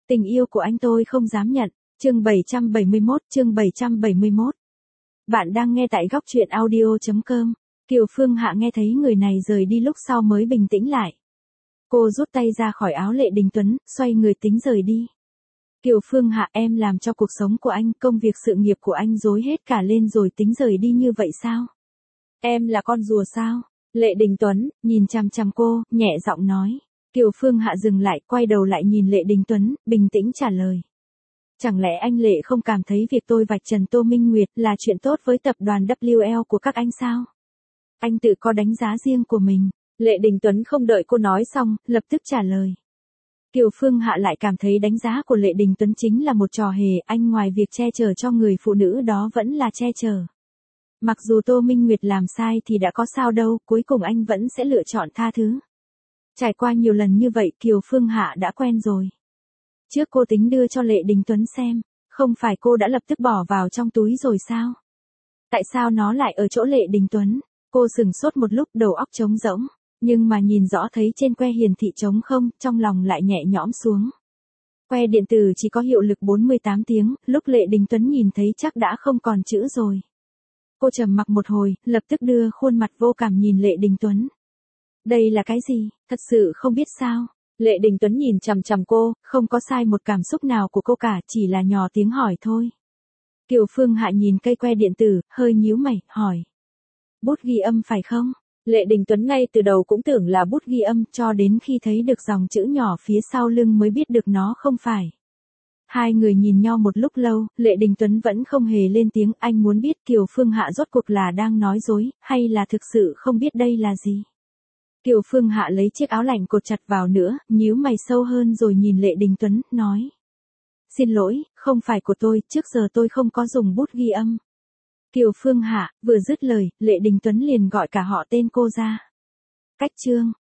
Tình yêu của anh tôi không dám nhận. Chương 771. Bạn đang nghe tại góc truyện audio.com. Kiều Phương Hạ nghe thấy người này rời đi lúc sau mới bình tĩnh lại. Cô rút tay ra khỏi áo Lệ Đình Tuấn, xoay người tính rời đi. Kiều Phương Hạ, em làm cho cuộc sống của anh, công việc sự nghiệp của anh rối hết cả lên rồi tính rời đi như vậy sao? Em là con rùa sao? Lệ Đình Tuấn, nhìn chằm chằm cô, nhẹ giọng nói. Kiều Phương Hạ dừng lại, quay đầu lại nhìn Lệ Đình Tuấn, bình tĩnh trả lời. Chẳng lẽ anh Lệ không cảm thấy việc tôi vạch trần Tô Minh Nguyệt là chuyện tốt với tập đoàn WL của các anh sao? Anh tự có đánh giá riêng của mình. Lệ Đình Tuấn không đợi cô nói xong, lập tức trả lời. Kiều Phương Hạ lại cảm thấy đánh giá của Lệ Đình Tuấn chính là một trò hề, anh ngoài việc che chở cho người phụ nữ đó vẫn là che chở. Mặc dù Tô Minh Nguyệt làm sai thì đã có sao đâu, cuối cùng anh vẫn sẽ lựa chọn tha thứ. Trải qua nhiều lần như vậy Kiều Phương Hạ đã quen rồi. Trước cô tính đưa cho Lệ Đình Tuấn xem, không phải cô đã lập tức bỏ vào trong túi rồi sao? Tại sao nó lại ở chỗ Lệ Đình Tuấn? Cô sừng sốt một lúc, đầu óc trống rỗng, nhưng mà nhìn rõ thấy trên que hiển thị trống không, trong lòng lại nhẹ nhõm xuống. Que điện tử chỉ có hiệu lực 48 tiếng, lúc Lệ Đình Tuấn nhìn thấy chắc đã không còn chữ rồi. Cô trầm mặc một hồi, lập tức đưa khuôn mặt vô cảm nhìn Lệ Đình Tuấn. Đây là cái gì, thật sự không biết sao? Lệ Đình Tuấn nhìn chằm chằm cô, không có sai một cảm xúc nào của cô cả, chỉ là nhỏ tiếng hỏi thôi. Kiều Phương Hạ nhìn cây que điện tử, hơi nhíu mày, hỏi. Bút ghi âm phải không? Lệ Đình Tuấn ngay từ đầu cũng tưởng là bút ghi âm, cho đến khi thấy được dòng chữ nhỏ phía sau lưng mới biết được nó không phải. Hai người nhìn nhau một lúc lâu, Lệ Đình Tuấn vẫn không hề lên tiếng, anh muốn biết Kiều Phương Hạ rốt cuộc là đang nói dối, hay là thực sự không biết đây là gì. Kiều Phương Hạ lấy chiếc áo lạnh cột chặt vào nữa, nhíu mày sâu hơn rồi nhìn Lệ Đình Tuấn, nói. Xin lỗi, không phải của tôi, trước giờ tôi không có dùng bút ghi âm. Kiều Phương Hạ, vừa dứt lời, Lệ Đình Tuấn liền gọi cả họ tên cô ra. Cách chương.